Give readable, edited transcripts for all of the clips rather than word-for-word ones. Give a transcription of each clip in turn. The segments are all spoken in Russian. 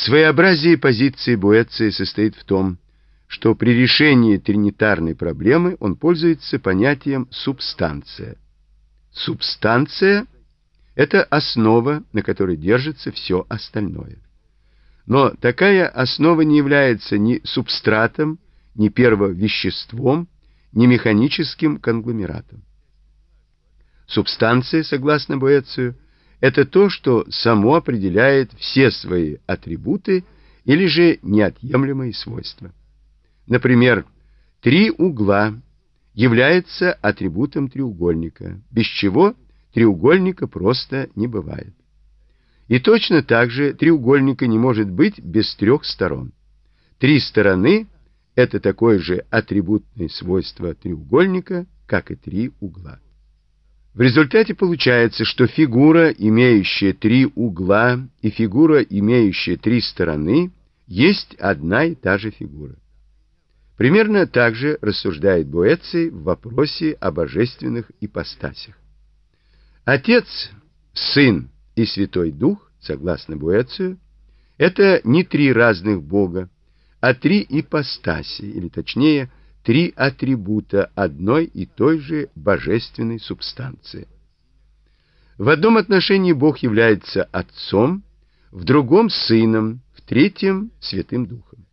Своеобразие позиции Боэции состоит в том, что при решении тринитарной проблемы он пользуется понятием «субстанция». Субстанция — это основа, на которой держится все остальное. Но такая основа не является ни субстратом, ни первовеществом, ни механическим конгломератом. Субстанция, согласно Боэцию, это то, что само определяет все свои атрибуты или же неотъемлемые свойства. Например, 3 угла являются атрибутом треугольника, без чего треугольника просто не бывает. И точно так же треугольника не может быть без 3 сторон. 3 стороны — это такое же атрибутное свойство треугольника, как и 3 угла. В результате получается, что фигура, имеющая 3 угла, и фигура, имеющая 3 стороны, есть одна и та же фигура. Примерно так же рассуждает Боэций в вопросе о божественных ипостасях. Отец, Сын и Святой Дух, согласно Боэцию, это не 3 разных Бога, а 3 ипостаси, или точнее, 3 атрибута одной и той же божественной субстанции. В одном отношении Бог является Отцом, в другом — Сыном, в третьем — Святым Духом.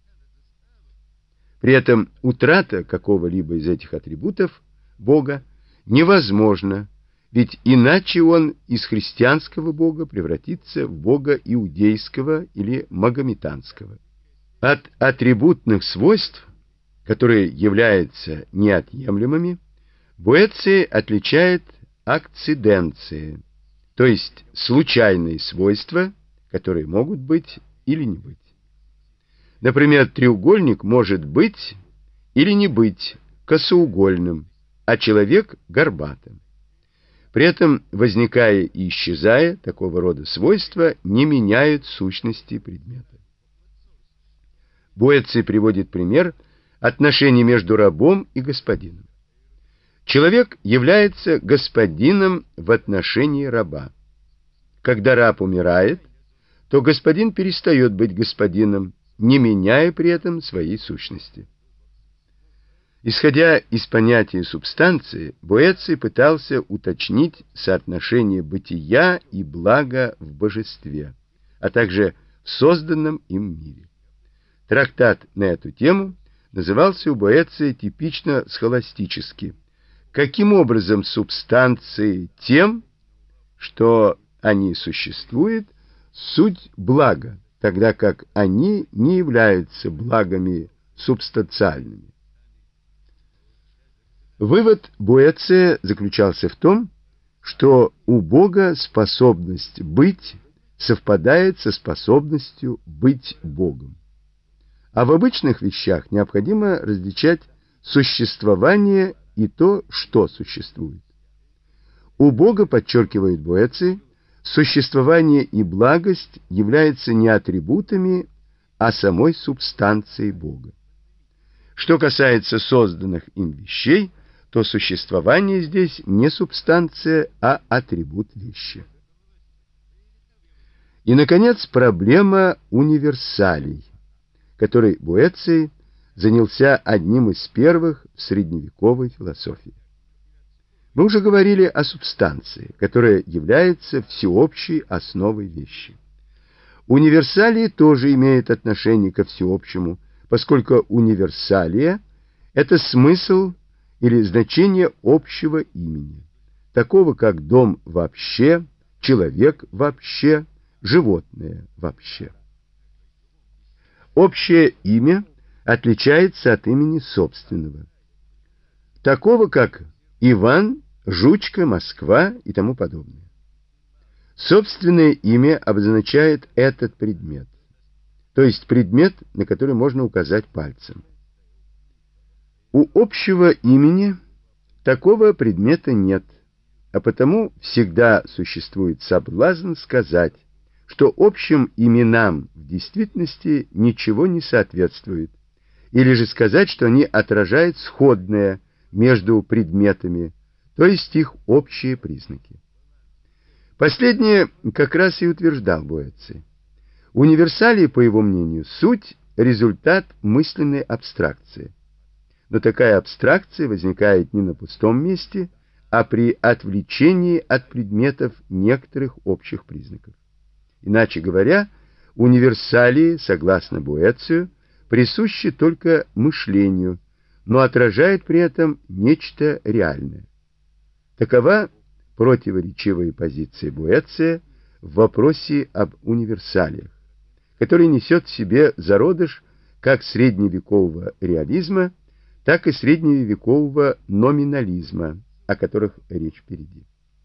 При этом утрата какого-либо из этих атрибутов Бога невозможна, ведь иначе он из христианского Бога превратится в Бога иудейского или магометанского. От атрибутных свойств, которые являются неотъемлемыми, Боэций отличает акциденции, то есть случайные свойства, которые могут быть или не быть. Например, треугольник может быть или не быть косоугольным, а человек — горбатым. При этом, возникая и исчезая, такого рода свойства не меняют сущности предмета. Боэций приводит пример отношений между рабом и господином. Человек является господином в отношении раба. Когда раб умирает, то господин перестает быть господином, не меняя при этом своей сущности. Исходя из понятия субстанции, Боэций пытался уточнить соотношение бытия и блага в божестве, а также в созданном им мире. Трактат на эту тему назывался у Боэция типично схоластически: «Каким образом субстанции тем, что они существуют, суть блага, тогда как они не являются благами субстанциальными». Вывод Боэция заключался в том, что у Бога способность быть совпадает со способностью быть Богом. А в обычных вещах необходимо различать существование и то, что существует. У Бога, подчеркивает Боэций, существование и благость являются не атрибутами, а самой субстанцией Бога. Что касается созданных им вещей, то существование здесь не субстанция, а атрибут вещи. И, наконец, проблема универсалей, которой Боэций занялся одним из первых в средневековой философии. Мы уже говорили о субстанции, которая является всеобщей основой вещи. Универсалии тоже имеют отношение ко всеобщему, поскольку универсалия — это смысл или значение общего имени, такого как дом вообще, человек вообще, животное вообще. Общее имя отличается от имени собственного, такого как Иван, Жучка, Москва и тому подобное. Собственное имя обозначает этот предмет, то есть предмет, на который можно указать пальцем. У общего имени такого предмета нет, а потому всегда существует соблазн сказать, что общим именам в действительности ничего не соответствует, или же сказать, что они отражают сходное между предметами, то есть их общие признаки. Последнее как раз и утверждал Боэций. Универсалии, по его мнению, суть – результат мысленной абстракции. Но такая абстракция возникает не на пустом месте, а при отвлечении от предметов некоторых общих признаков. Иначе говоря, универсалии, согласно Боэцию, присущи только мышлению, но отражают при этом нечто реальное. Такова противоречивая позиция Боэция в вопросе об универсалиях, который несет в себе зародыш как средневекового реализма, так и средневекового номинализма, о которых речь впереди.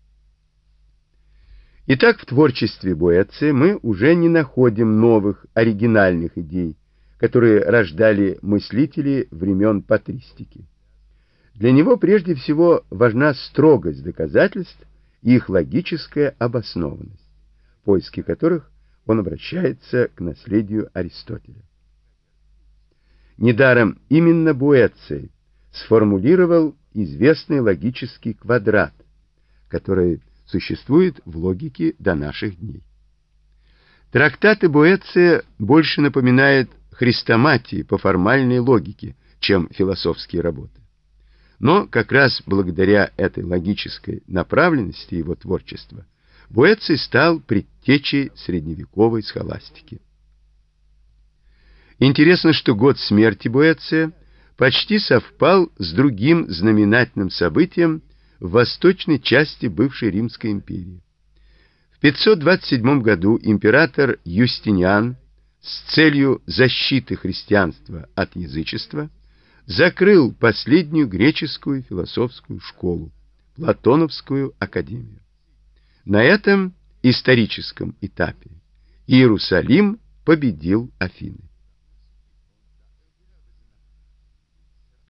Итак, в творчестве Боэция мы уже не находим новых, оригинальных идей, которые рождали мыслители времен патристики. Для него прежде всего важна строгость доказательств и их логическая обоснованность, в поиске которых он обращается к наследию Аристотеля. Недаром именно Боэций сформулировал известный логический квадрат, который существует в логике до наших дней. Трактаты Боэция больше напоминают хрестоматии по формальной логике, чем философские работы. Но как раз благодаря этой логической направленности его творчества Боэций стал предтечей средневековой схоластики. Интересно, что год смерти Боэция почти совпал с другим знаменательным событием в восточной части бывшей Римской империи. В 527 году император Юстиниан с целью защиты христианства от язычества закрыл последнюю греческую философскую школу, Платоновскую академию. На этом историческом этапе Иерусалим победил Афины.